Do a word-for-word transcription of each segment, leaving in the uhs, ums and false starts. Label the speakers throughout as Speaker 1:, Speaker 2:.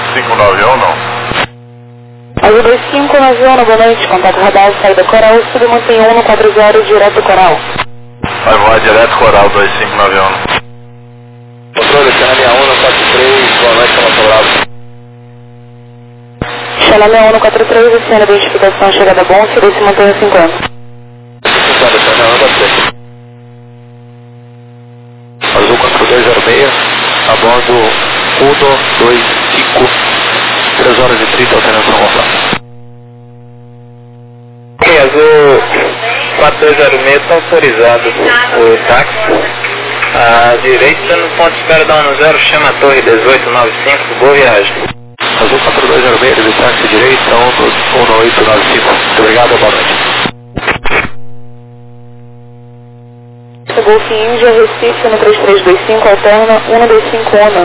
Speaker 1: cinco nove um, não?
Speaker 2: Azul dois cinco nove um, boa noite. Contato radar, saída Coral, submantém um no quatro zero, direto Coral.
Speaker 1: Vai voar direto Coral dois cinco nove um.
Speaker 3: Controle, China sessenta e um no quatro três, boa noite, controlado.
Speaker 2: China sessenta e um no quatro três, a senha de identificação, chegada bom, seria se mantém no cinquenta.
Speaker 3: cinquenta, China um, quatro três. Azul quatro dois zero seis, a bordo um dois cinco, três horas e trinta, alteração completa. Ok, Azul quatro dois zero seis, está autorizado o táxi. À direita, no ponto de espera da um zero, chama a torre dezoito noventa e cinco, boa viagem. Azul quatro dois zero seis, de táxi direita, um oito nove cinco. Muito obrigado, boa noite.
Speaker 2: Golf Índia, Recife, no três três dois cinco, alterna um dois cinco um.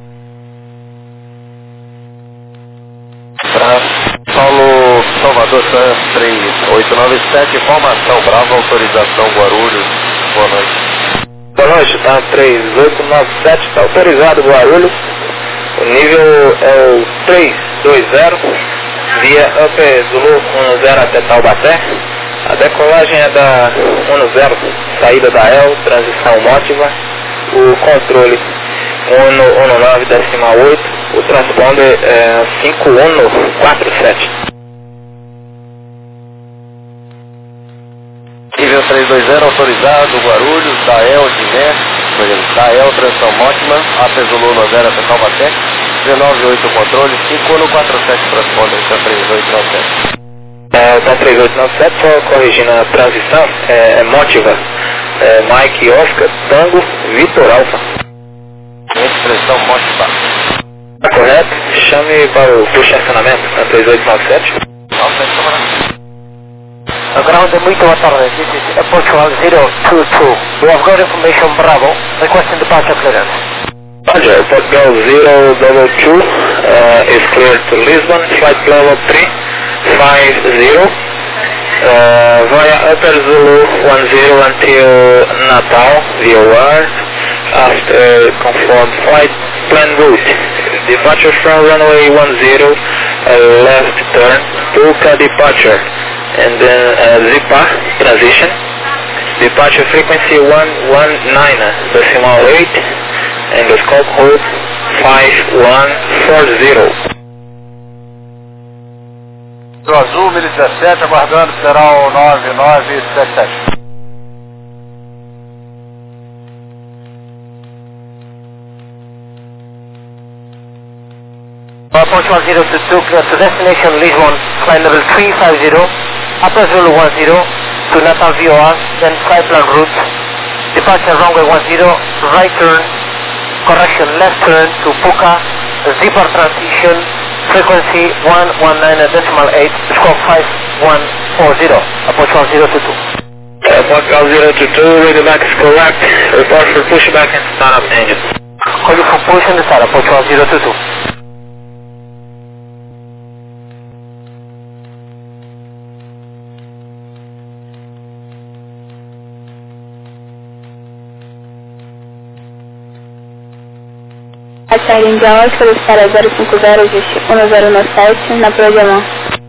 Speaker 3: Para Paulo Salvador San três oito nove sete, informação Bravo, autorização Guarulhos, boa noite. Boa noite, tá três oito nove sete, está autorizado Guarulhos. O nível é o três dois zero, via Upper Zulu um zero até Taubaté. A decolagem é da um zero, saída da E L, transição Mótiva. O controle um nove decimal oito, o transponder é cinco um quatro sete. Nível três dois zero, autorizado, Guarulhos, da E L de Né, da E L, transição Mótima, Upper Zulu um zero até Taubaté. dezenove oito controle, cinco um quatro sete, transponder, então três oito nove sete. É, tá três oito nove sete, só corrigindo a transição, é, é Mótiva, é, Mike Oscar, Tango, Vitor Alfa. Expressão Mótiva. Tá correto? Chame para o push estacionamento, na três oito nove sete. Ground, muito boa tarde, this is Portugal zero two two. We have got information Bravo, requesting departure clearance. Roger, Portugal zero two two uh, is cleared to Lisbon, flight level three five zero, uh, via Upper Zulu one zero until Natal, V O R, after confirmed flight plan route. Departure from runway one zero, uh, left turn, Tuca departure, and then uh, Zipa transition. Departure frequency one one nine decimal eight, and the scope hold five one four zero.
Speaker 1: Do Azul mil e dezessete, aguardando, será o nove nove sete sete.
Speaker 3: Portugal zero two two, clear to destination Lisbon, flight level three five zero, Upper Zulu one zero, to Natal V O R, then flight plan route, departure runway one zero, right turn, correction left turn to Puka, zipper transition, frequency one one nine decimal eight, scope five one four zero, Portugal zero two two. Uh, Portugal zero two two, read the back is correct, report for pushback and startup engine. Call you for push and startup, Portugal zero two two.
Speaker 2: A Charlie Indian solicitar zero cinco zero, existe um zero nove sete, na Proa Diamant.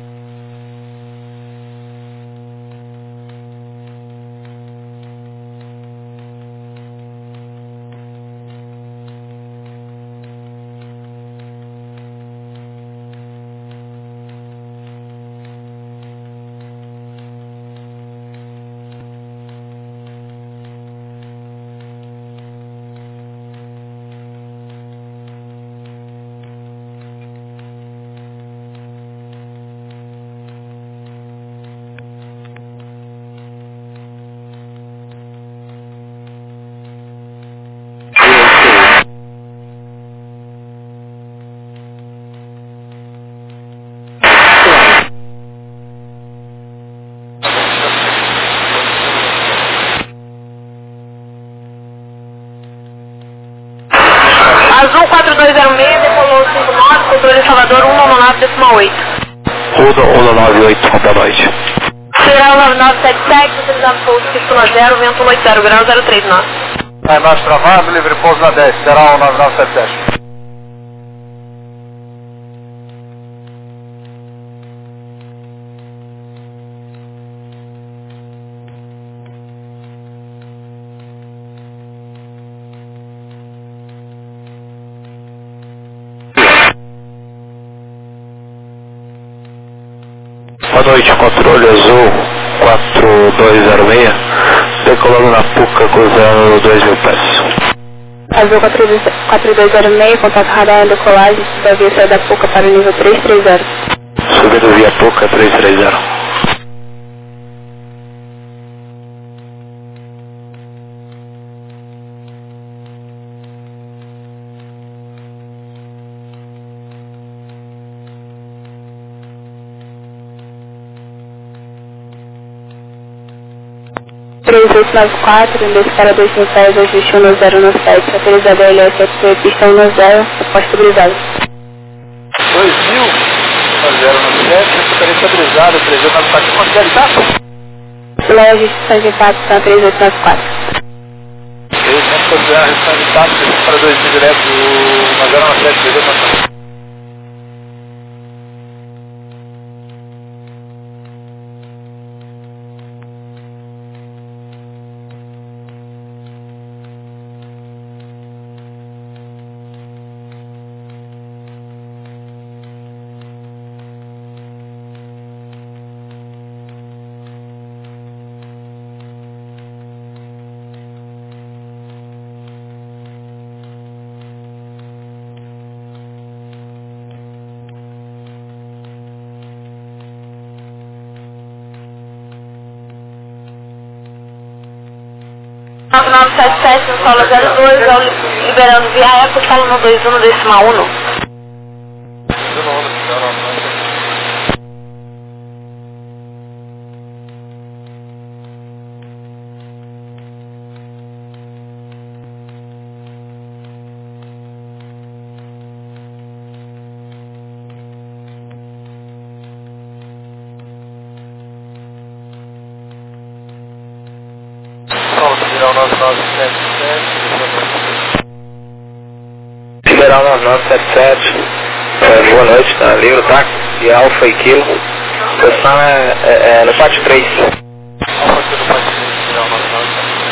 Speaker 2: Azul quatro dois zero seis, decolou cinco nove, controle Salvador um nove decimal oito.
Speaker 3: Ruda um nove oito, boa noite.
Speaker 2: Será nove nove sete sete, utilizado pouso cinco zero, vento oito zero graus zero três nove.
Speaker 1: É mais travado, livre pouso na dez, será o nove nove sete sete.
Speaker 3: Boa noite, controle azul quatro dois zero seis, decolando na Puca, cruzando dois mil pés.
Speaker 2: Azul quatro dois zero seis, contato radar em decolagem, da via sair da Puca para o nível três três zero.
Speaker 3: Subindo via Puca três três zero.
Speaker 2: três oito nove quatro, index para dois mil pés, ajuste um zero no sete, autorizado a L S F, pista um zero, aposto estabilizado.
Speaker 1: dois mil, um zero no sete, ficaria estabilizado, três oito nove quatro, quanto deve estar?
Speaker 2: Pela ajuste de impacto, está três oito nove quatro.
Speaker 1: três, vamos considerar a redução de impacto para dois mil direto, um zero no sete, três oito nove quatro.
Speaker 2: nove nove sete sete no solo zero dois, liberando via eco, solo no dois um decimal um.
Speaker 1: nove nove sete sete.
Speaker 3: Liberal nove nove sete sete, é, boa noite, tá livre, tá? E Alfa e Kilo. A posição é, é, é no pátio três.
Speaker 1: Alfa Kilo, pátio três, Liberal nove nove sete sete.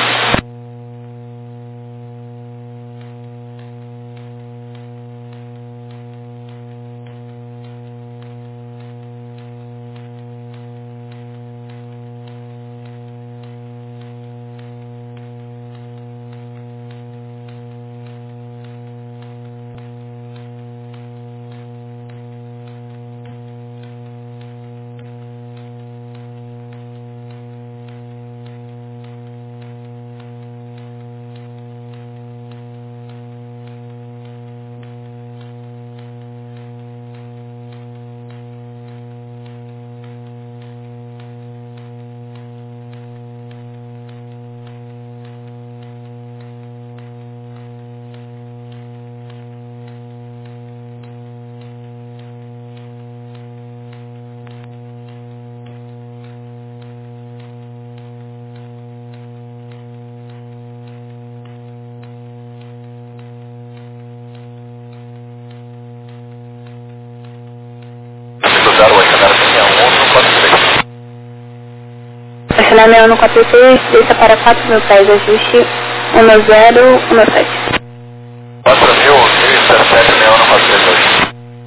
Speaker 2: Estacionamento no quatro três, desça para quatro mil pés, ajuste um zero um sete.
Speaker 1: quatro mil, três sete sete, Leão no quatro três dois.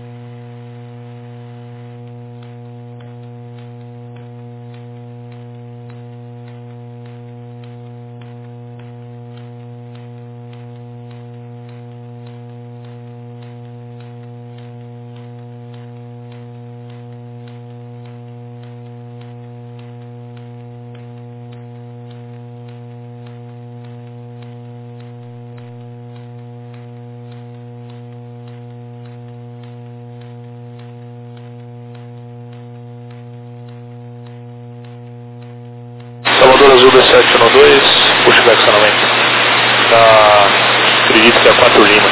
Speaker 1: Salvador Azul dois sete um dois, puxa o estacionamento. Tá, acredito que é quatro Lima.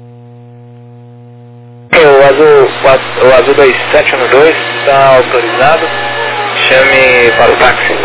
Speaker 3: O Azul, o Azul dois sete um dois está autorizado, chame para o táxi.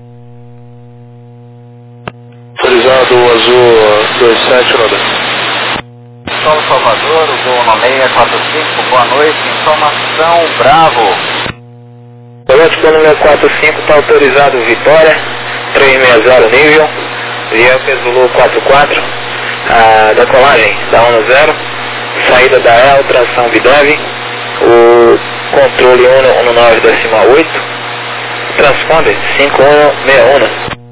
Speaker 1: Autorizado o Azul dois sete um dois.
Speaker 4: Solo Salvador, o voo no seis quatro cinco, boa noite, informação Bravo.
Speaker 3: Boa noite, plano seis quatro cinco, está autorizado Vitória, três seis zero nível, Vieques Zulu quatro quatro, a decolagem da um zero, saída da E L, tração Videv, o controle um nove decimal oito, transponder cinco um seis um.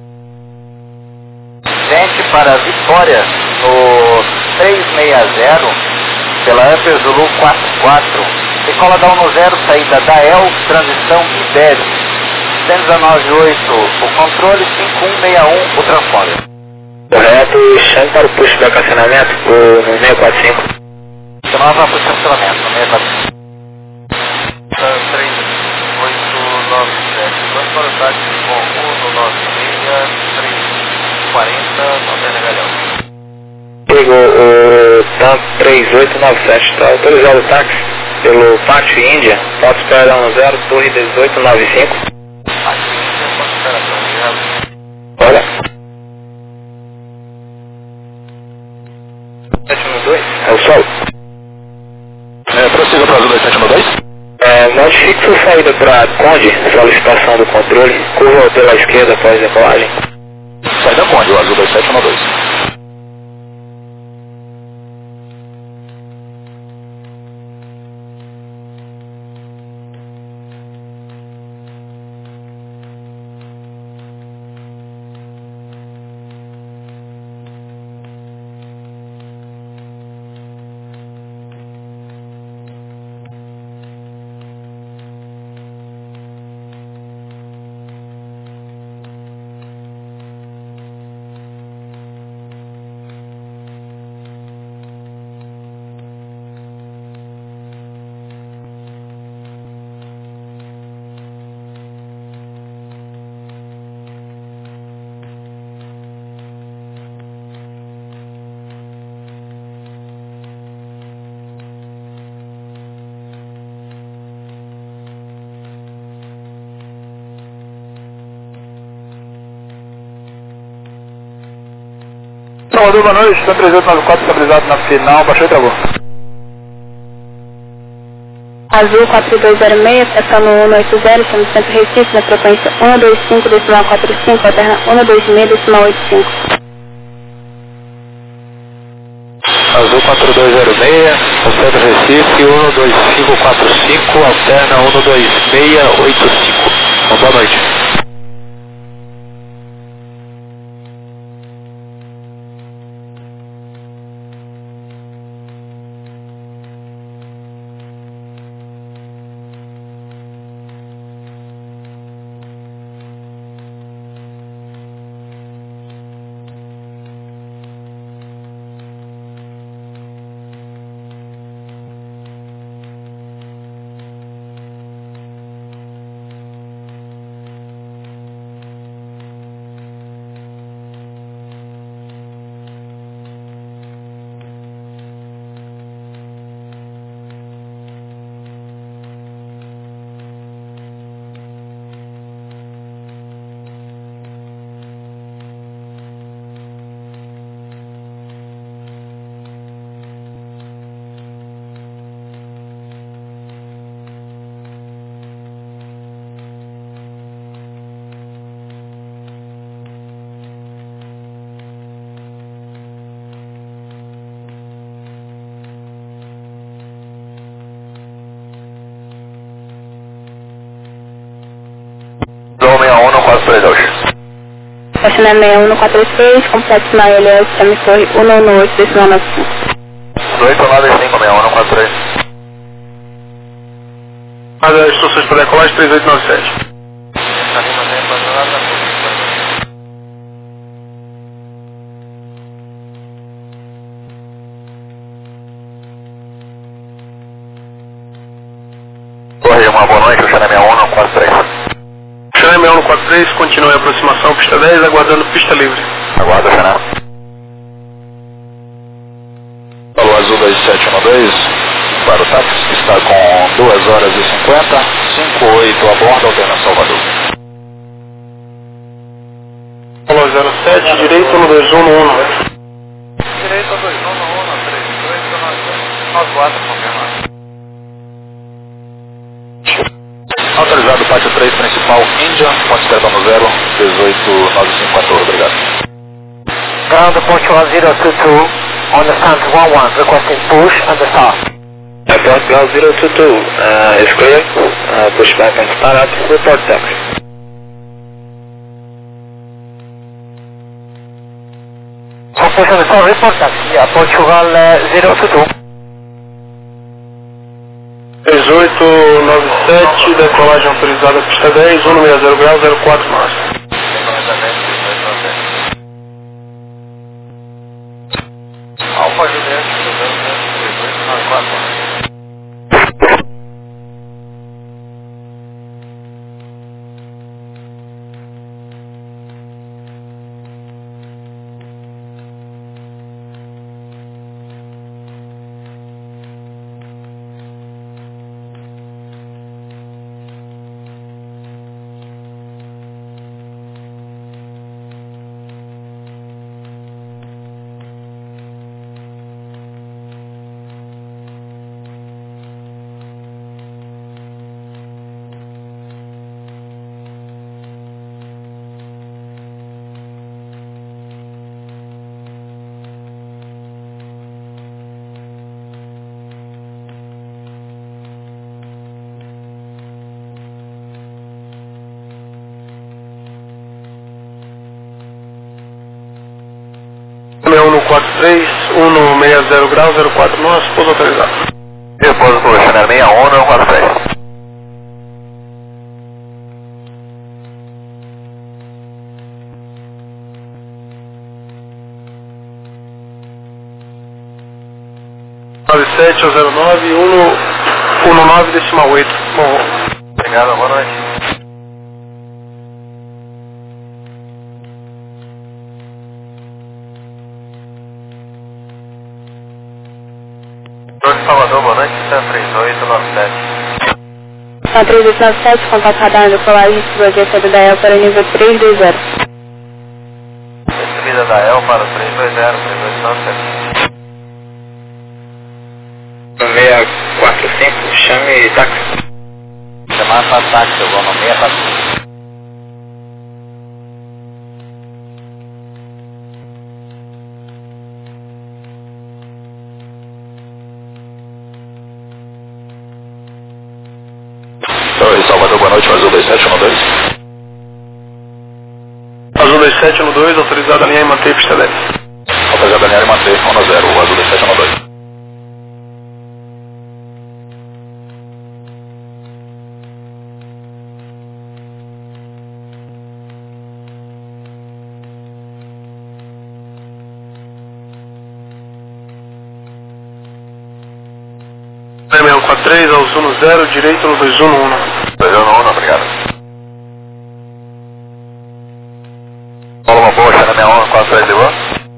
Speaker 4: Gente para Vitória no três seis zero pela Upper Zulu quatro quatro. Decola da um zero, saída da E L, transição Ibério. cento e dezenove oito o controle, cinco um seis um o transponder.
Speaker 3: Correto, chame para o pushback acionamento no seis quatro cinco.
Speaker 4: Nova para o cancelamento no seis quatro cinco. três oito nove sete, dois para o táxi com um no nove seis, três quarenta, Montanha Galhão.
Speaker 3: Pegou o TAM três oito nove sete, está autorizado o táxi pelo Pátio Índia, foto espera um zero, torre dezoito nove cinco.
Speaker 4: Pátio Índia, foto espera obrigado.
Speaker 3: Olha. sete um dois, é o sol.
Speaker 1: É, prossiga para a Azul sete um dois.
Speaker 3: É, modifique sua saída para Conde, solicitação do controle, curva pela esquerda após a decolagem.
Speaker 1: Saída Conde, o Azul sete um dois. Salvador, boa noite, cento e três oito nove quatro estabilizado na final, baixou e travou.
Speaker 2: Azul quatro dois zero seis, pressão um oito zero, estamos no centro Recife, na frequência um dois cinco, decimal quatro cinco, alterna um dois seis, decimal oito cinco.
Speaker 1: Azul quatro dois zero seis, no centro Recife, um dois cinco quatro cinco, alterna um dois seis oito cinco. Bom, boa noite. seis um no quatro três dois.
Speaker 2: Estacionamento seis um no quatro seis, complexo na L S, chame torre um nove oito, decimal nove cinco.
Speaker 1: oito nove cinco, seis um no quatro três. Mas as instruções para decolagem três oito nove sete. Correio, uma boa noite, o Xané seis um no quatro três. Xané seis um no quatro três, continua em aproximação, pista dez, aguardando pista livre. Aguarda, Xané. Alô, Azul dois sete um dois, para o táxi, está com duas horas e cinquenta, cinco oito a bordo, alterna Salvador. Alô, zero sete, direito no dois um no um.
Speaker 4: Direito no dois um no um, três oito nove quatro, confirmado.
Speaker 1: Autorizado pátio três principal Índia, ponte esquerda no zero, dezoito nove cinco quatorze, obrigado.
Speaker 3: Ground Portugal zero two two, on the stand one one, requesting push and the start. Portugal zero two two, uh, is clear, uh, push back and start up, report taxi. posição só reportar aqui, a Portugal zero two two.
Speaker 5: três oito nove sete, decolagem autorizada, pista dez, um seis zero grau, zero quatro nós.
Speaker 4: Alfa Juliette, zero zero três oito nove quatro.
Speaker 5: um quatro três, um seis zero grau, zero quatro nós, pouso autorizado.
Speaker 4: Depois do Chanel seis um, um quatro três.
Speaker 5: nove sete zero nove, um nove decimal oito. Bom.
Speaker 4: Obrigado, boa noite. Salvador, boa noite, três oito nove sete.
Speaker 2: Na três oito nove sete, contato radar do colagem de projeto da E L para o nível três dois zero.
Speaker 4: Recebida da E L para o três dois zero, três oito nove sete.
Speaker 1: seis quatro cinco, chame táxi.
Speaker 4: Chamar para táxi, eu vou no seis quatro cinco.
Speaker 1: Salvador, boa noite, Azul dois sete um dois.
Speaker 5: Azul dois sete um dois, autorizada a linha e manter pista dez.
Speaker 1: Autorizada a linha e manter um zero, o Azul dois sete um dois.
Speaker 5: seis um quatro três, Azul no zero, direito no dois um no um.
Speaker 4: dois um no um, obrigado. Fala uma boa, Chanel seis um quatro três, de boa?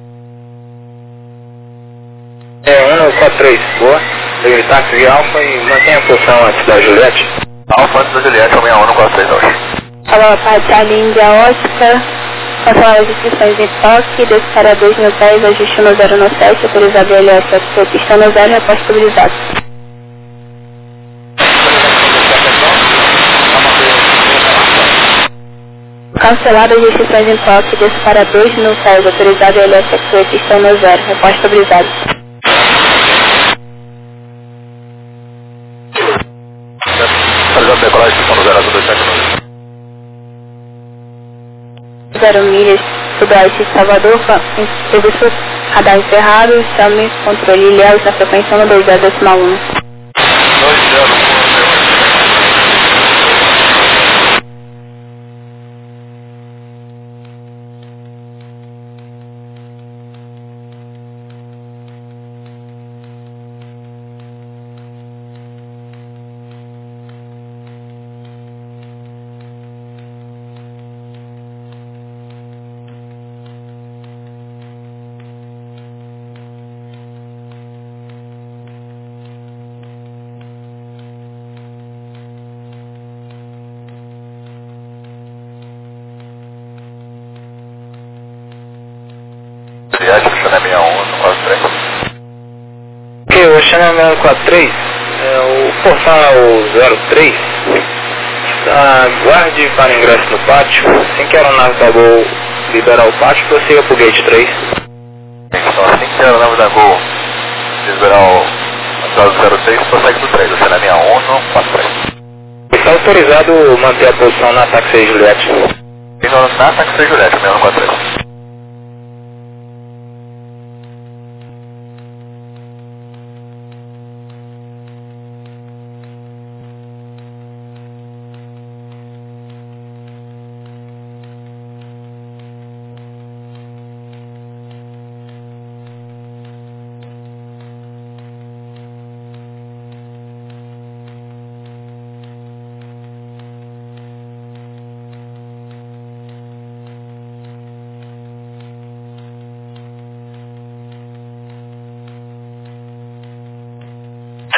Speaker 1: É, um quatro três, boa. Ligue táxi de Alfa e mantenha a posição antes da Juliette.
Speaker 4: Alfa antes da Juliette, é o seis um quatro três hoje.
Speaker 2: Alô, parte a Índia Oscar, cancelar as inscrições em toque, desse para dois mil pés, ajuste no zero no sete, autorizado L S, pista no zero, reposto estabilizado. Cancelado as restrições em toque, desce para dois mil pés, autorizado L S, pista no zero, reposto estabilizado.
Speaker 1: Autorizado decolagem, pista no zero, Azul dois sete um dois.
Speaker 2: Zero milhas, sudoeste de Salvador, serviço radar encerrado, chame, controle ilhéus na frequência um dois zero decimal um.
Speaker 4: dois zero um. Viagem do Chanel seis um, um quatro três.
Speaker 1: Ok, o Chanel um quatro três, é, o portão é o zero três. Aguarde para ingresso no pátio. Assim que a aeronave da Gol liberar o pátio, prossiga para o gate três.
Speaker 4: Então, assim que a aeronave da Gol liberar o zero três, prossegue do três, o Chanel seis um, um quatro três.
Speaker 1: Está autorizado manter a posição na táxi Juliette.
Speaker 4: Então, na táxi Juliette, seis um quatro três.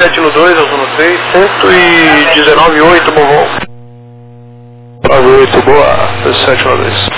Speaker 5: sete no dois, Azul no três, cento e dezenove e oito, bom voo.
Speaker 1: nove oito, boa, dezessete no dois.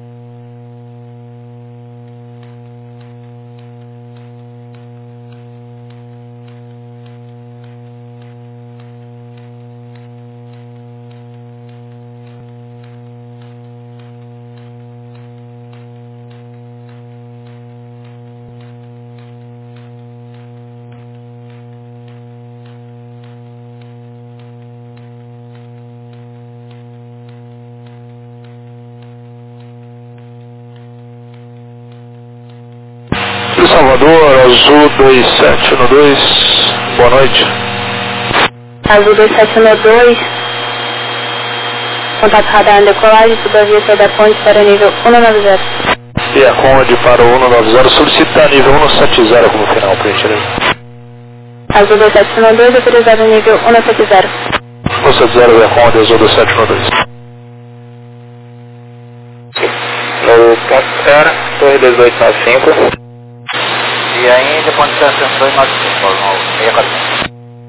Speaker 1: Salvador, Azul dois sete no dois, boa noite.
Speaker 2: Azul dois sete no dois, contato radar em decolagem, subavia sair da ponte para nível cento e noventa.
Speaker 1: E a Conde para o cento e noventa, solicita nível cento e setenta como final, por gentileza.
Speaker 2: Azul dois sete no dois, autorizado nível cento e setenta.
Speaker 1: cento e setenta e a Conde, Azul dois sete no dois.
Speaker 3: No ponto zero, torre dois dois nove cinco.
Speaker 4: E ainda ponto de dois nove cinco, seis quatro cinco.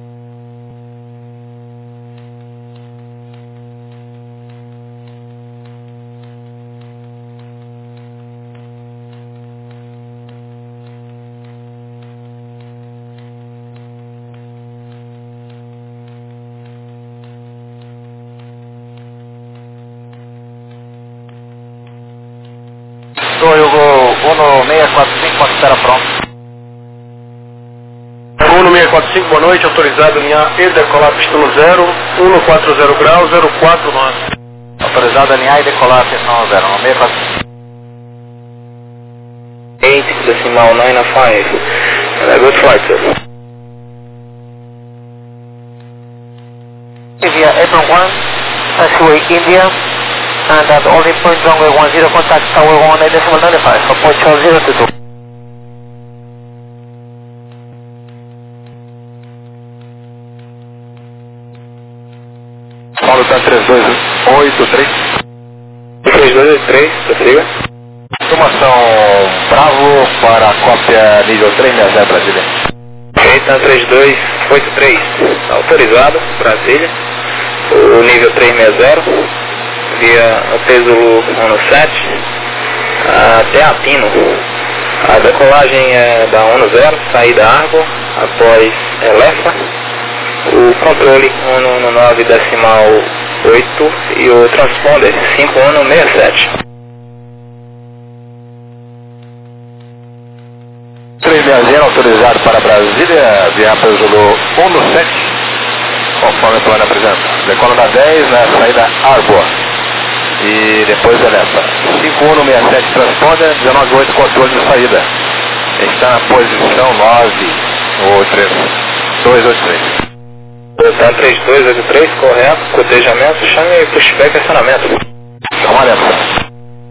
Speaker 4: Torre Hugo um seis quatro cinco, pode estar pronto.
Speaker 5: um seis quatro cinco, boa noite, autorizado linha E, decolar pista no zero, cento e quarenta graus, zero quatro nove.
Speaker 4: Autorizado a linhar e decolar a pista zero, um seis quatro cinco.
Speaker 3: eight, decimal nine five. Uh, good flight, sir.
Speaker 4: Via Apron one, taxiway India, and at only point runway one zero, contact tower one eight decimal nine five, for point Charles zero two two.
Speaker 1: Paulo está três dois oito três.
Speaker 3: três dois oito três, prossiga.
Speaker 1: Informação Bravo para a cópia nível três sessenta zero Brasília.
Speaker 3: Então três dois oito três, autorizado, Brasília. O nível três sessenta, via o peso cento e sete, até Apino. A decolagem é da cento, saída Argo, após Elefa. O controle cento e nove decimal oito e o transponder cinco cento e sessenta e sete.
Speaker 1: três sessenta autorizado para Brasília, via peso cento e sete, conforme o plano apresenta. Decola da dez na saída Arbor e depois Elefa. cinco cento e sessenta e sete transponder, dezenove oito controle de saída. Está na posição nove ou três dois oito três.
Speaker 3: Tá três dois oito três, correto, cotejamento, chame pushback acionamento.
Speaker 1: Vamos lá,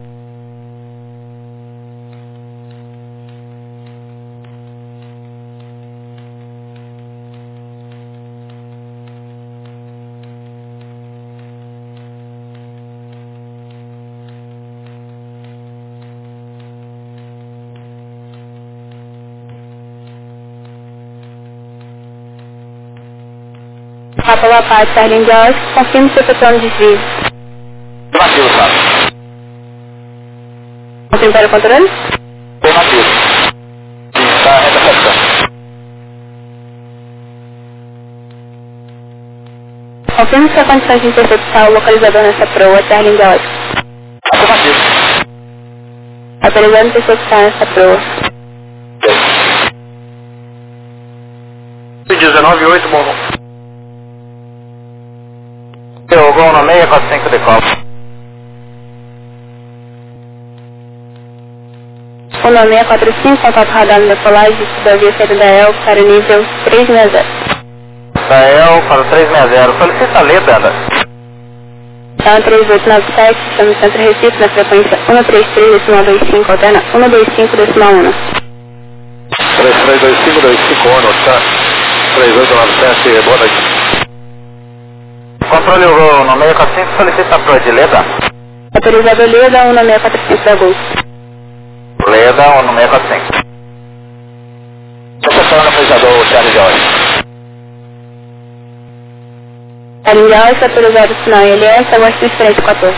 Speaker 2: Papa La Paz, Starling de Oscar, confirme seu plano de desvio.
Speaker 4: Afirmativo, sabe?
Speaker 2: Confirme para o controle?
Speaker 4: Afirmativo. Está recepção.
Speaker 2: Confirme sua condição de interceptar o localizador nessa proa, Starling de Oscar.
Speaker 4: Afirmativo.
Speaker 2: Autorizando interceptar nessa proa.
Speaker 5: dezenove oito, bom voo.
Speaker 4: Eu vou no seis quatro cinco decola.
Speaker 2: O nome é quatro cinco, contato radar no decolagem, subavia saída da E L para o nível três sessenta.
Speaker 4: Da E L para o três sessenta, solicita a letra.
Speaker 2: Então três oito nove sete, estamos no centro Recife, na frequência cento e trinta e três decimal vinte e cinco, alterna cento e vinte e cinco decimal um.
Speaker 1: três três dois cinco dois cinco um, tá? três oito nove sete, boa noite.
Speaker 4: Controle o no seis quatro cinco, solicita a proa de Leda.
Speaker 2: Autorizado Leda, um seis quatro cinco da Gol.
Speaker 4: Leda, um seis quatro cinco.
Speaker 1: Recepção no analisador Charlie de Oscar.
Speaker 2: Índia Oscar, autorizado o sinal L S, aguarde transferência quatorze.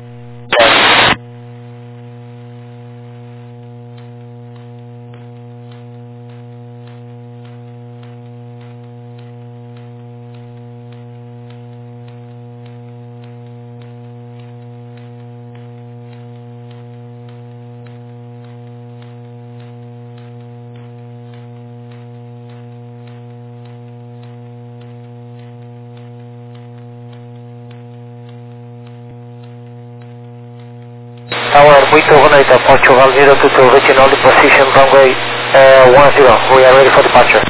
Speaker 3: Tower, muito boa noite, Portugal zero two two, reaching only position runway uh, one zero, we are ready for departure.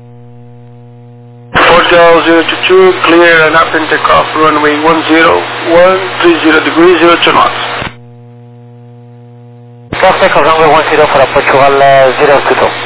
Speaker 5: Portugal zero two two, clear and up and take off runway one zero one three zero degrees, zero two knots.
Speaker 3: Cross take off runway one zero for Portugal uh, zero two two.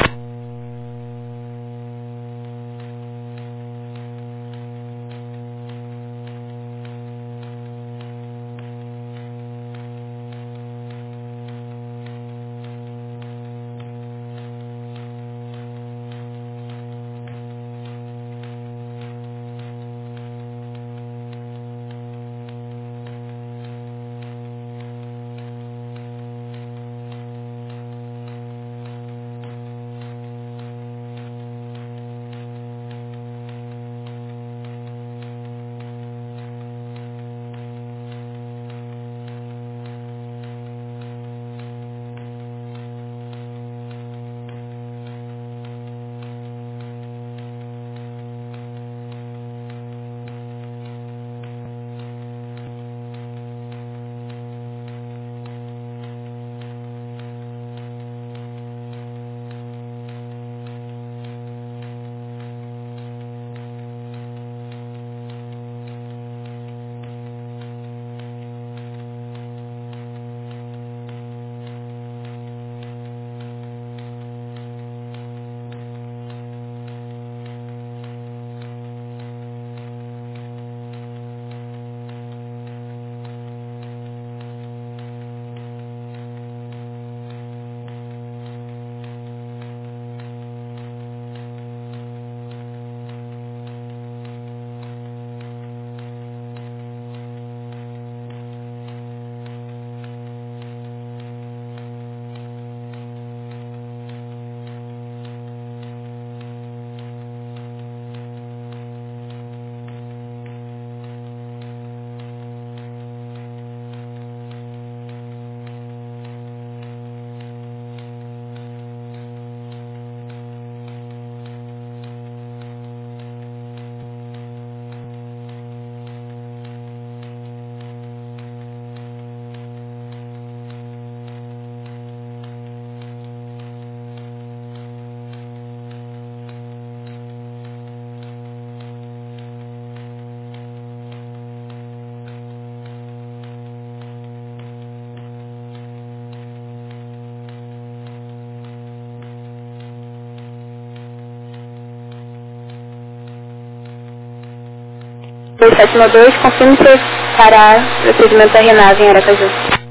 Speaker 2: dois sete nove dois, confirme se para procedimento da Renave em Aracaju.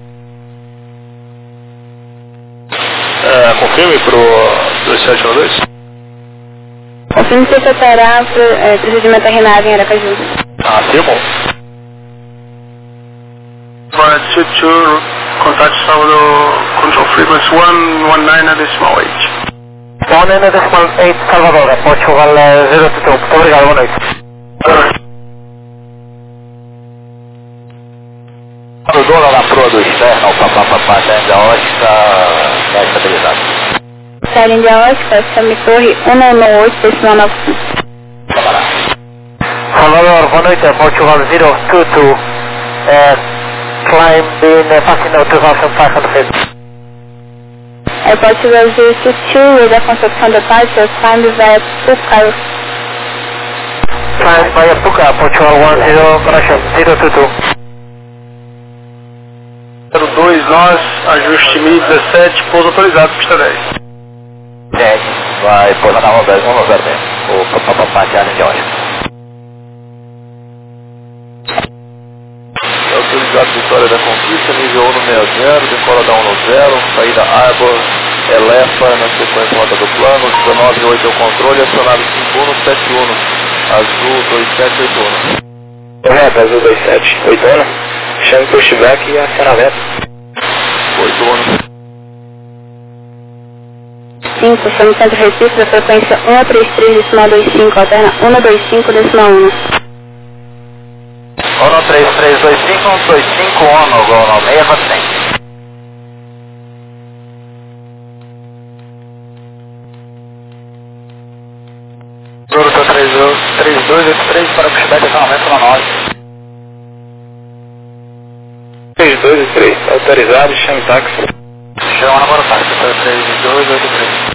Speaker 1: É, confirme para o dois sete nove dois.
Speaker 2: Confirme se separar o procedimento da Renave em Aracaju.
Speaker 1: Ah, sim, bom.
Speaker 5: Alright, two two, contact Salvador, control frequency one one nine at decimal eight.
Speaker 3: one nine at decimal eight, Salvador, Portugal zero two two, muito obrigado, boa noite.
Speaker 4: O dono da proa do externo, papapá, Índia Oscar, é estabilizado.
Speaker 2: Tá, Índia Oscar, chame torre um nove oito, decimal nove cinco.
Speaker 3: Salvador, boa noite, Portugal zero two two, uh, climb in uh, passing out two thousand five hundred feet.
Speaker 2: É Portugal zero two two, with a construction departure, climb via Pucar.
Speaker 3: Climb via Pucar, Portugal one zero, correction, zero two two.
Speaker 5: zero dois, nós, ajuste M I dezessete, pouso autorizado, pista dez.
Speaker 4: dez, vai pousar na Roberta, um nove zero, o papapá, Índia Oscar.
Speaker 1: É autorizado Vitória da Conquista, nível um sessenta, decola da um zero, saída Arbor, Elefa, na sequência rota do plano, dezenove oito é o controle, acionado cinco um sete um, azul dois sete oito um.
Speaker 3: Correto, azul dois sete, oito ano. Chame pushback e acionamento.
Speaker 1: oito ano.
Speaker 2: cinco, chame centro Recife da frequência um três três decimal dois cinco, alterna um dois cinco decimal um.
Speaker 4: um três três dois cinco, um dois cinco, um, gol no meia para cem.
Speaker 1: Zoro três dois oito três para pushback acionamento na nove.
Speaker 3: três dois oito três, autorizado, chame táxi.
Speaker 1: Chama na bora táxi, três dois oito três.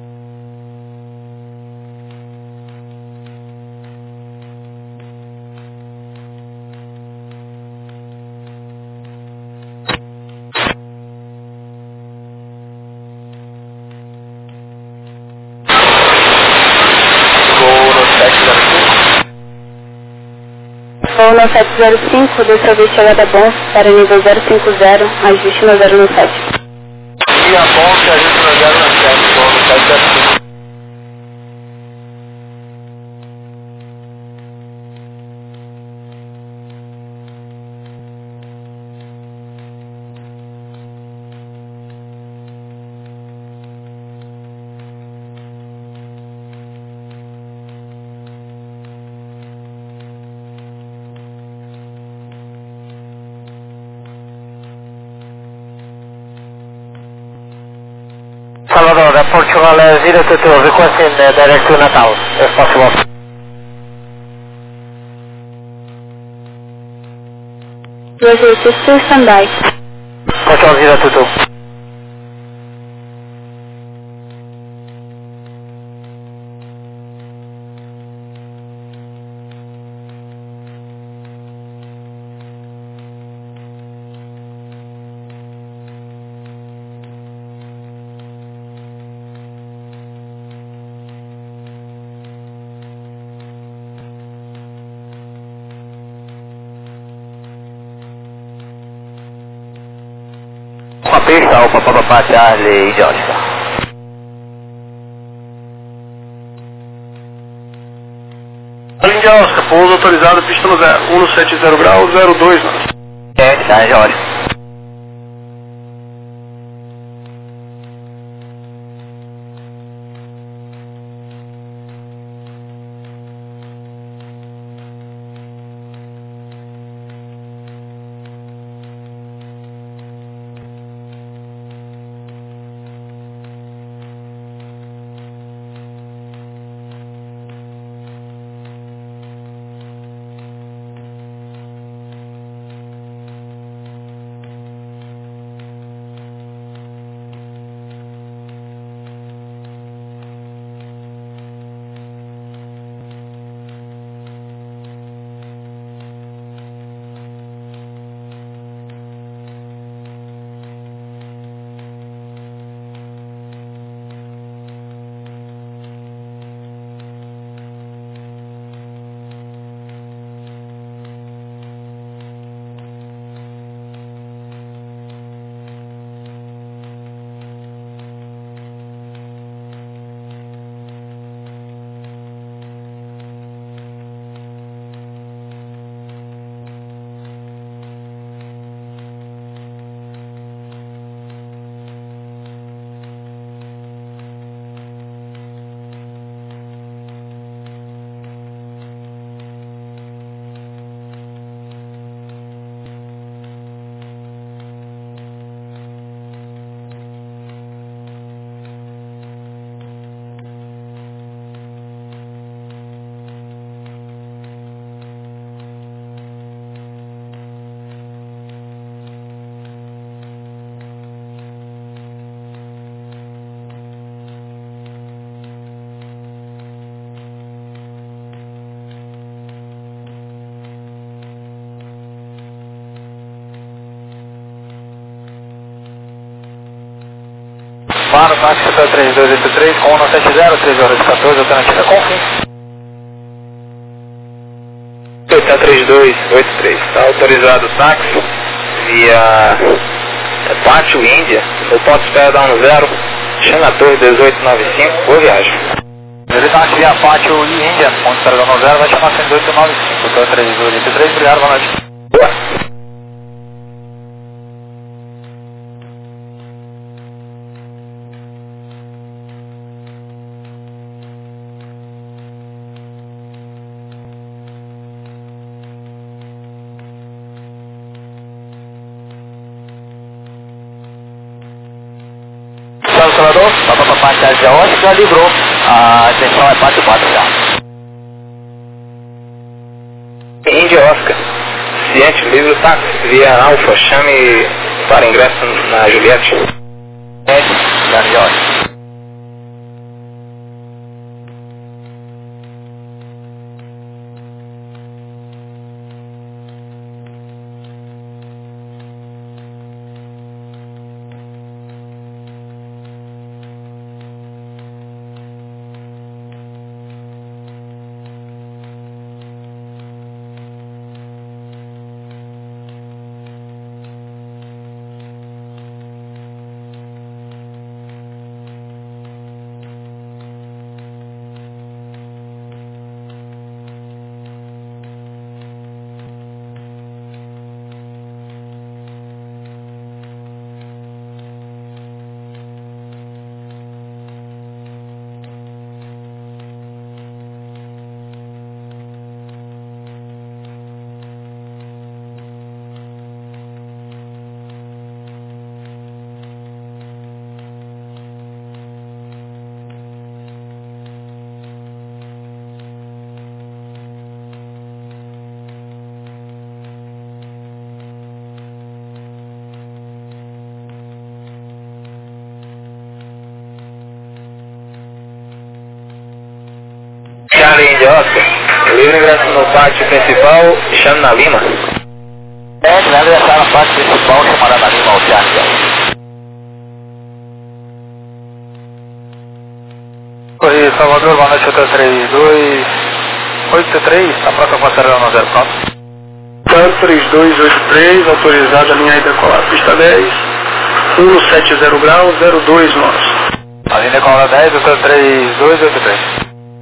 Speaker 2: Voo no sete zero cinco, desceu de chegada bom, para nível zero cinco zero, ajuste no zero um sete.
Speaker 1: E a ponte, ajuste no zero um sete, voo no sete zero cinco.
Speaker 3: Salvador, uh, Portugal uh, zero two two, requesting uh, direct to Natal, if possible.
Speaker 2: dois oito seis, standby.
Speaker 3: Portugal zero two two.
Speaker 4: Com a pista, Alfa Papa Charlie India Oscar.
Speaker 5: India Oscar, pouso autorizado, pista no zero, um sete zero grau, zero dois.
Speaker 4: É, tá, Jorge.
Speaker 1: Para o táxi três dois oito três com um sete zero, três horas e quatorze, alternativa com fim.
Speaker 3: Toyota três dois oito três, está autorizado o táxi via Pátio Índia, no ponto espera da um zero, China Torre dezoito noventa e cinco, boa viagem.
Speaker 4: Ele tá aqui a pátio e Índia, ponto zero nove zero, vai chamar cento e oito nove cinco, doutor três dois oito três, obrigado, boa noite. Salvador, papapá, Charlie Oscar, já livrou, a atenção é pátio quatro já.
Speaker 3: Índia Oscar, Ciente, livre o táxi, via Alfa, chame para ingresso na Juliette.
Speaker 4: É, Charlie Oscar.
Speaker 3: Charlie Índia Oscar, livre ingresso no pátio principal, chame na Lima.
Speaker 4: É, lembra essa na parte principal, chamada na Lima, o Charlie.
Speaker 5: Correio Salvador, boa noite, hotel três dois oito três, a próxima passarela no zero quatro. Hotel três dois oito três, autorizada a linha aí decolar, pista dez, um sete zero grau, zero dois nós.
Speaker 4: A linha decolar dez, hotel três dois oito três.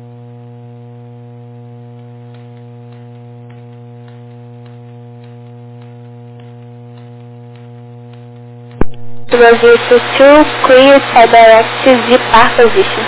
Speaker 2: Brazil two two, clear for direct Z park position.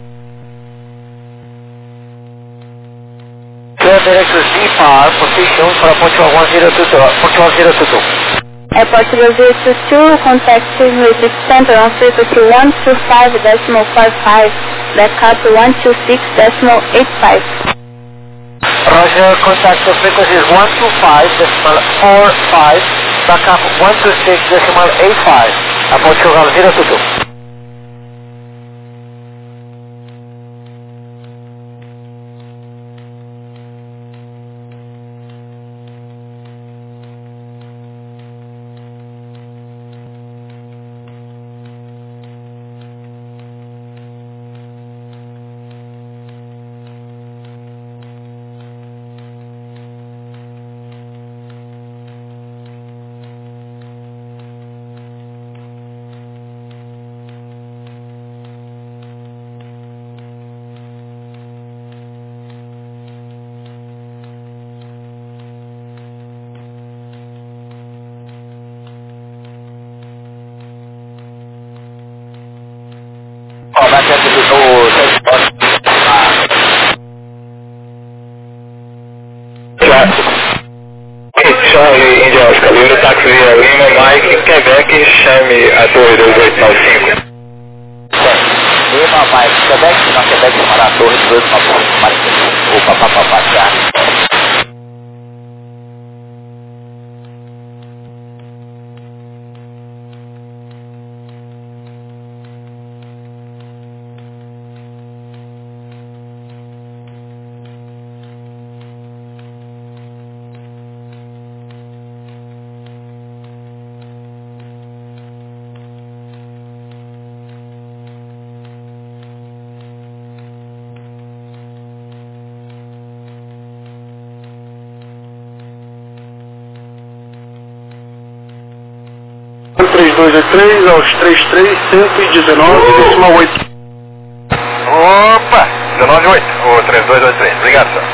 Speaker 4: Clear direct Z park position para ponte one zero two two, ponte one zero two two.
Speaker 2: Airport Brazil two two, contact music center on frequency one two five point four five, backup one two six point eight five.
Speaker 4: Roger, contact frequencies one two five point four five, backup one two six point eight five, approach one zero two two. Ó, vai ser do
Speaker 3: Charlie Índia Oscar, livre táxi via Lima, Mike, Quebec, chame a torre dois oito nove cinco.
Speaker 4: Lima, Mike, Quebec, na Quebec, chamada a torre dois oito nove cinco, Mike, o papapá, Charlie.
Speaker 5: três dois oito três aos trinta e três, cento e dezenove, decimal oito.
Speaker 4: Opa! dezenove
Speaker 1: três dois oito três. Obrigado, senhor.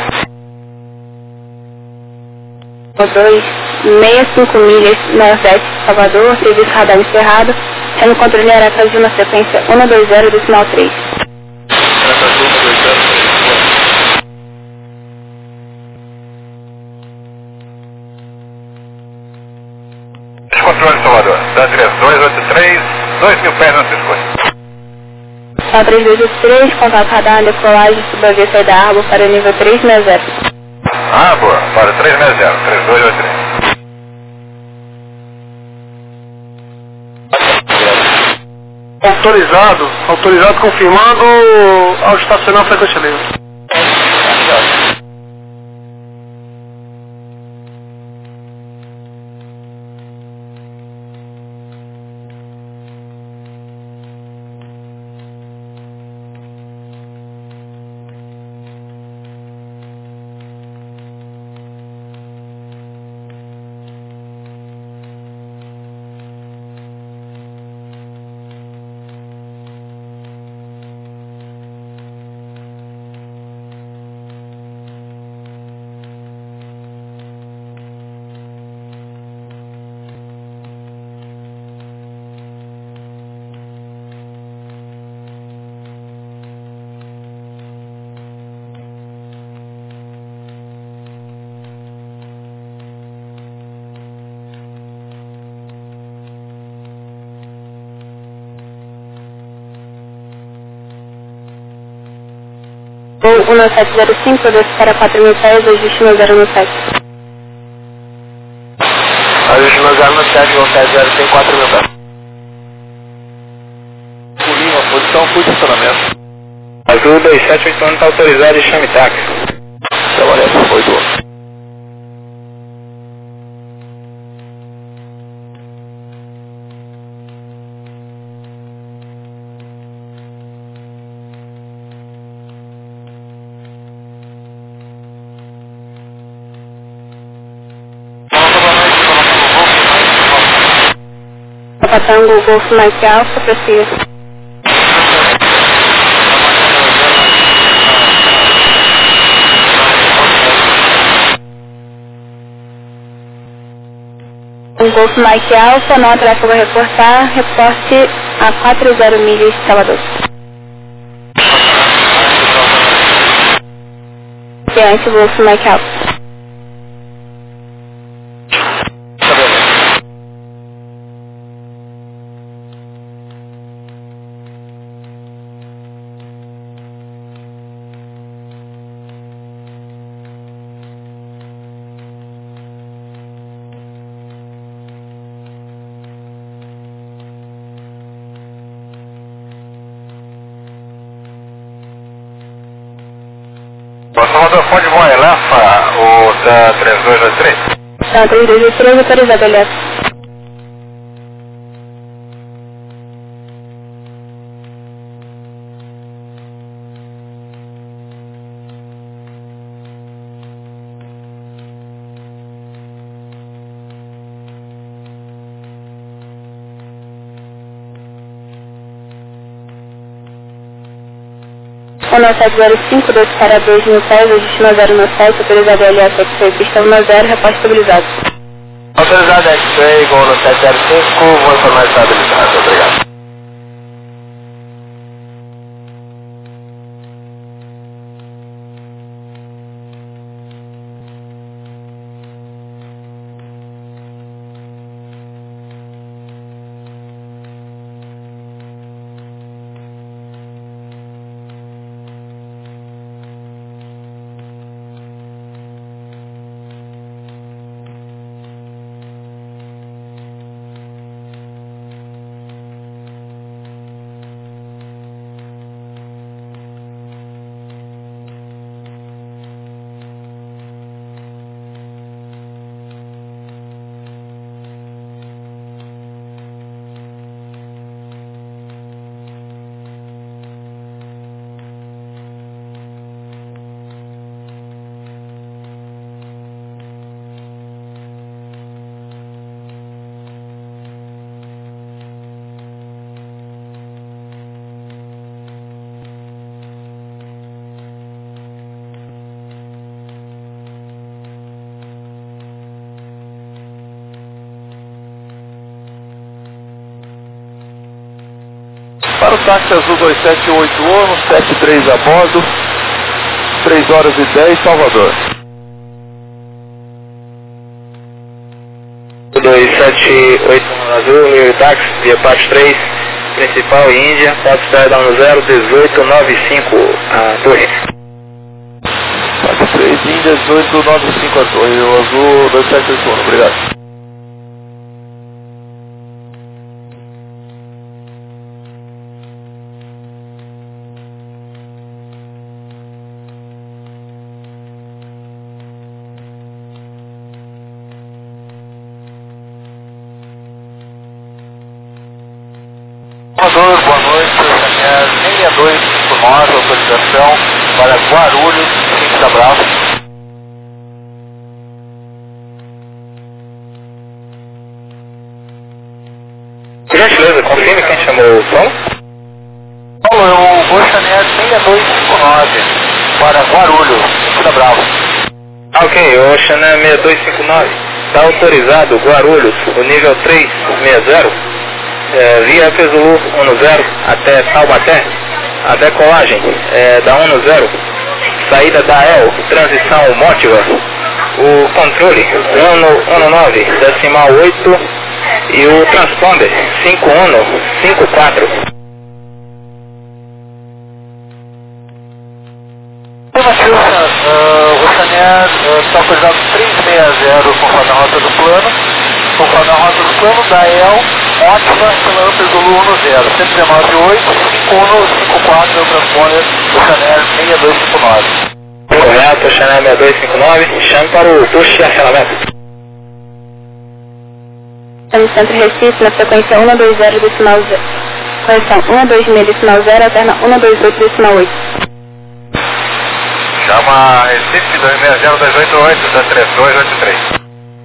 Speaker 2: dois, sessenta e cinco milhas noroeste de Salvador, serviço radar encerrado. Sendo controle Aracaju na sequência um dois zero decimal três.
Speaker 1: Aracaju um dois zero três. Controle Salvador, da três dois oito três, dois mil pés na sua escolha.
Speaker 2: São três dois oito três, contato radar, decolagem, subavia da Arbor para nível três seis zero.
Speaker 1: Arbor, para três seis zero, três dois oito três.
Speaker 5: Autorizado, autorizado confirmando ao estacionar a frequência livre.
Speaker 2: Voo um sete zero cinco, dois para quatro mil pés, ajuste no zero sete.
Speaker 3: Ajuste no zero sete, voo sete zero cinco, quatro mil pés.
Speaker 1: Lima, posição, posicionamento.
Speaker 3: Azul dois sete oito um está autorizado e chame táxi.
Speaker 1: Trabalhando, oito.
Speaker 2: Tango Golf Mike Alpha, prossiga. Um Golf Mike Alpha, nota que eu vou reportar, reporte a quatro zero milhas de Salvador. Diante Golf Mike Alpha.
Speaker 1: Salvador, pode voar Elefa, o da três dois oito três?
Speaker 2: Tá, três dois oito três, autorizado, Elefa. um sete zero cinco, dois para dois mil pés, ajuste no zero sete, autorizado L S X-Ray, pista um zero, reposto estabilizado.
Speaker 3: Autorizado X-Ray, gol no sete zero cinco, vou informar estabilizado, obrigado.
Speaker 5: táxi azul dois sete oito um, sete três a bordo, três horas e dez, Salvador.
Speaker 3: dois sete oito um azul, New táxi, via parte três, principal e Índia, pode estar dando zero dezoito nove cinco a torre.
Speaker 5: Parte três, Índia, dezoito nove cinco a torre, o azul dois sete oito um, obrigado.
Speaker 4: Salvador, boa noite, Chanel seis dois cinco nove, autorização para Guarulhos, Cinco da Bravo.
Speaker 3: Por gentileza, confirme quem chamou o som?
Speaker 4: Paulo, é o Gol Chanel seis dois cinco nove para Guarulhos, Cinco da Bravo.
Speaker 3: Ah, ok, o Chanel seis dois cinco nove, está autorizado Guarulhos, o nível três seis zero. É, via Zulu um zero até Taubaté, a decolagem é, da um zero, saída da E L, transição Motiva, o controle um nove decimal oito e o transponder cinco um cinco quatro.
Speaker 4: Afirmativa, uh, o Chanel está uh, autorizado três seis zero conforme a rota do plano, conforme a rota do plano da E L. Ótima, Kilometer Zulu um zero, cento e dezenove oito, cinco um cinco quatro, é o transponder do Chanel seis dois cinco nove.
Speaker 3: Correto, Chanel seis dois cinco nove, chame para o push e acionamento.
Speaker 2: Estamos Centro Recife, na frequência um dois zero decimal zero. Correção, um dois seis decimal zero, alterna um dois oito decimal oito.
Speaker 1: Chama Recife dois seis zero dois oito oito, três dois oito três.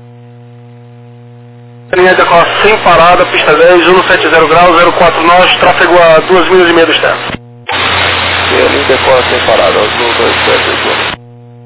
Speaker 5: Linha de decola sem parada, pista dez, cento e setenta graus, zero quatro nove, tráfego a duas milhas e meia do externo. Linha de decola sem parada, azul dois sete oito um.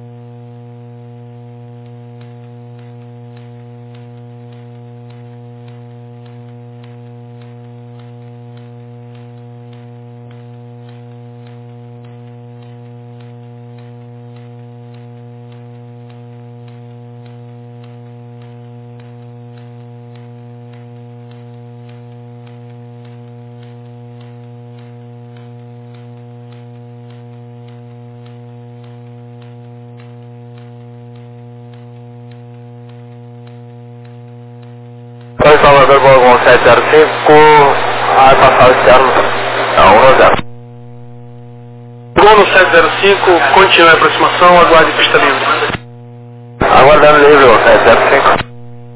Speaker 3: Oi, Salvador, Golgão sete zero cinco, a passagem externo, a um zero.
Speaker 5: Gol no sete zero cinco, continue a aproximação, aguarde pista livre.
Speaker 3: Aguardando livre, o sete zero cinco.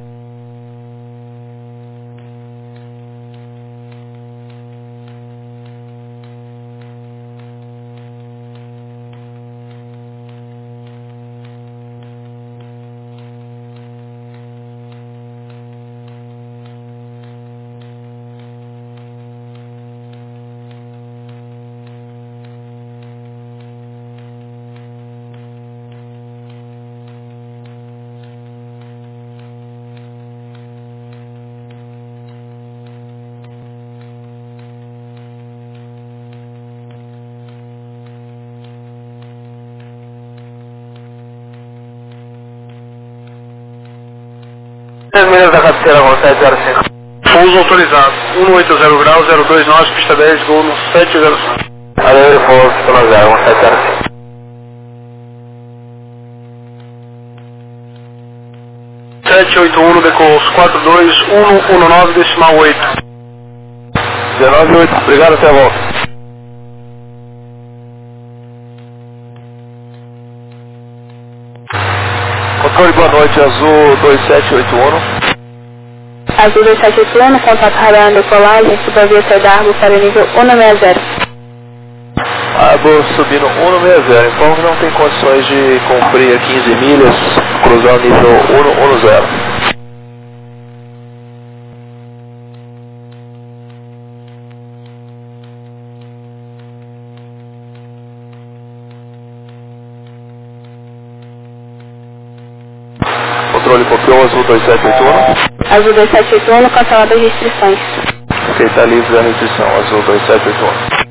Speaker 5: três milhas da cabeceira, Gol sete zero cinco. Pouso autorizado, um oito zero graus, zero dois nove, pista dez, Gol no sete zero cinco.
Speaker 3: Adeus, pouso, zero um sete zero cinco.
Speaker 5: sete oito um, decolos quatro dois um um nove decimal oito. dezenove oito, obrigado, até a volta. Controle, boa noite, azul dois sete oito um.
Speaker 2: Azul dois sete oito um, contato radar na decolagem, suba a via Cedarbo para o nível um seis zero.
Speaker 5: Arbo subindo um seis zero, então não tem condições de cumprir quinze milhas, cruzar o nível um zero. Controle copiou, azul dois sete oito um.
Speaker 2: Azul dois sete oito um, cancelado as restrições.
Speaker 5: Ok, tá livre da restrição, azul dois sete oito um.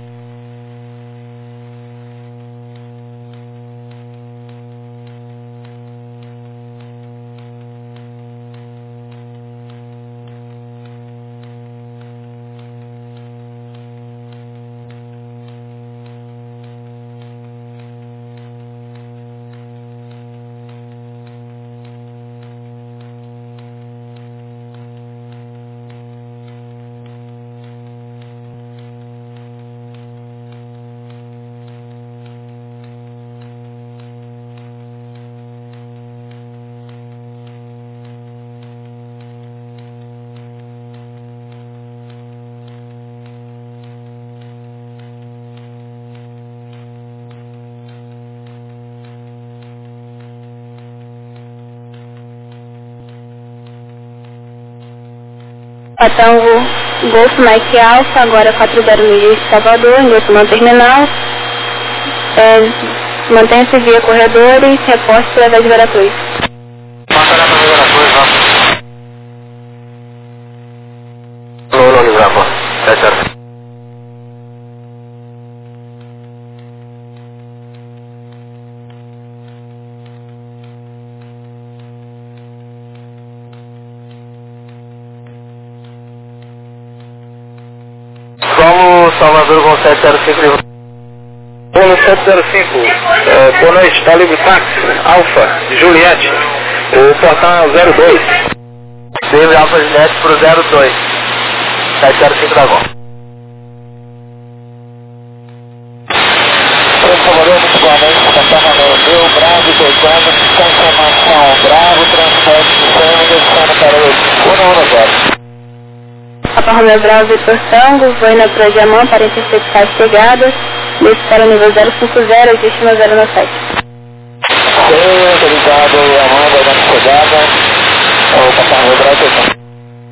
Speaker 2: Patango Golf Mike Alpha, agora quatro zero milhas de Salvador, ingressando no terminal. É, mantenha-se via corredores, reporte através de Veracruz.
Speaker 3: Passará para Veracruz, vamos.
Speaker 1: Não, não, livrava. É certo.
Speaker 3: Solo Salvador com sete zero cinco. Polo sete zero cinco, é, boa noite, está livre táxi, Alfa, Juliette, o portão zero dois.
Speaker 4: Livre Alfa Juliette para o zero dois, sete zero cinco da Gol.
Speaker 3: Salvador, muito boa noite, Catarra Meu, Bravo, Tocando, confirmação, Bravo, transporte de sangue, descendo para o um um zero.
Speaker 2: Papa Romeo Bravo Vitor Tango, voando para Diamant para interceptar as chegadas, desce para o nível zero cinco zero, destino zero nove sete.
Speaker 3: Sim, autorizado, Amanda, dando chegada, o Papa Romeo Bravo Vitor Tango.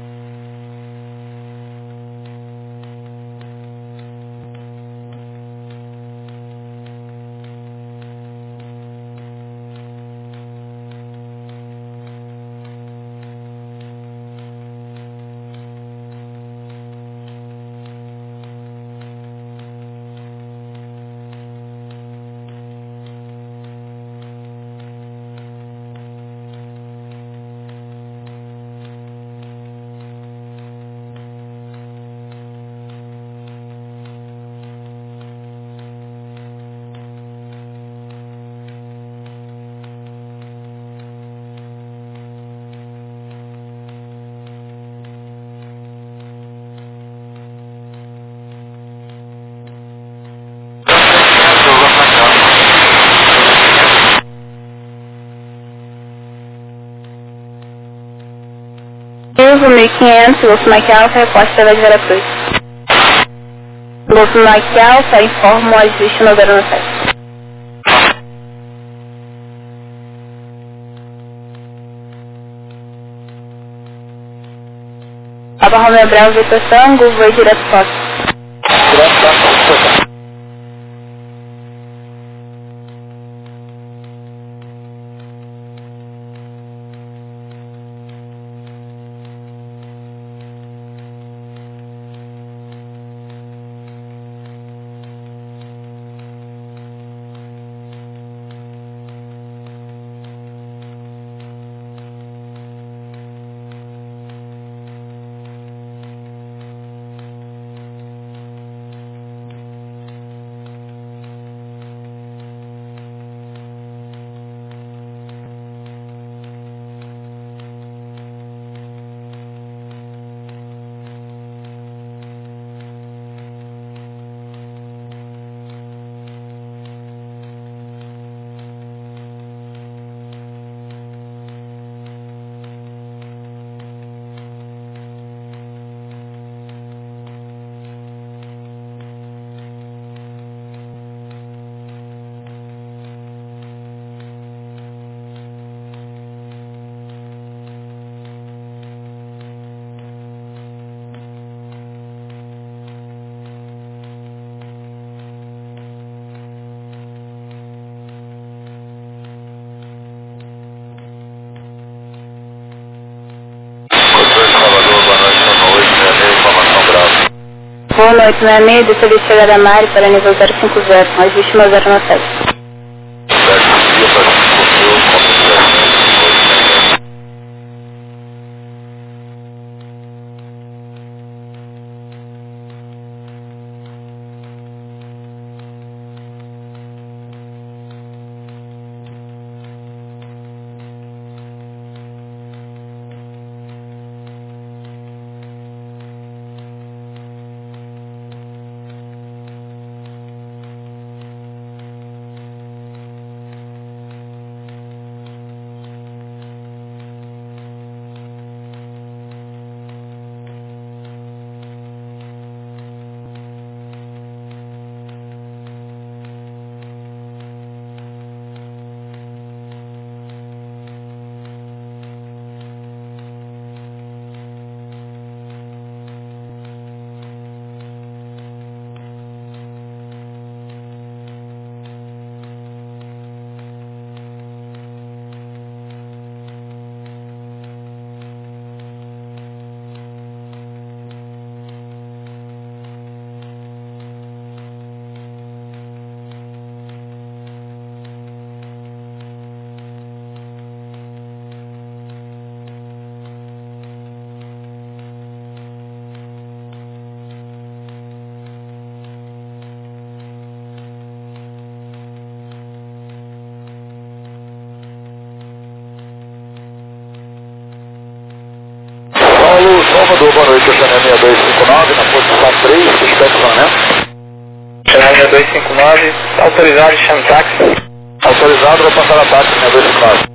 Speaker 2: Vivo mil e quinhentos, Golf Mike Alpha, reporte através de Veracruz. Golf Mike Alpha, informo as destino zero nove sete. Papa Romeo Bravo Vitor Tango, voo direto Fox.
Speaker 3: Direto Fox.
Speaker 2: voo no oito seis seis, do serviço de chegada Mari para nível zero cinco zero, com ajuste no zero nove sete.
Speaker 1: Salvador, boa noite, Chanel seis dois cinco nove, na posição três, inspecionamento.
Speaker 3: Chanel seis dois cinco nove, autorizado, chame táxi.
Speaker 1: Autorizado, vou passar a táxi, seis dois cinco nove.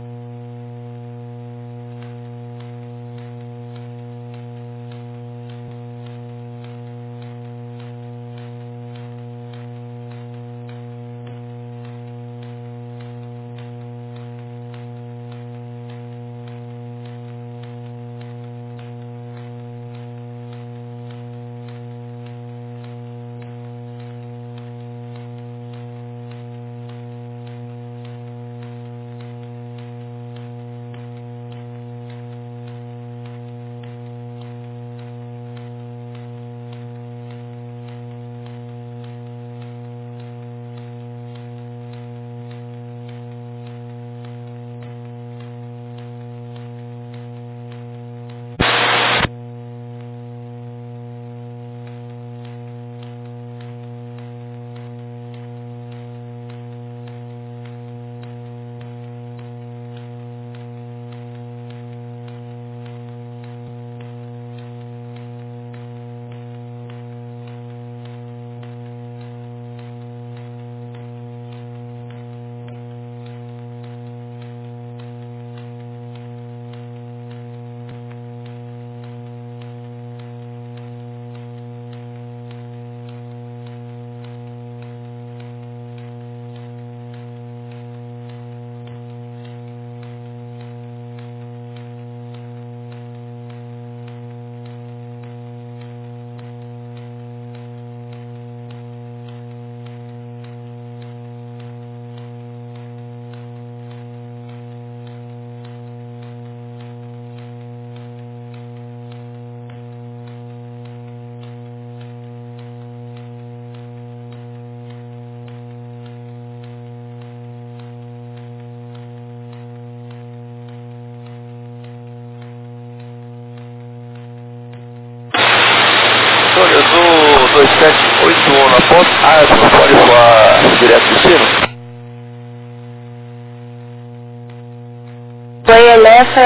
Speaker 1: Do dois sete oito um na ponta, ah, você pode voar direto de cima?
Speaker 2: Foi Elefa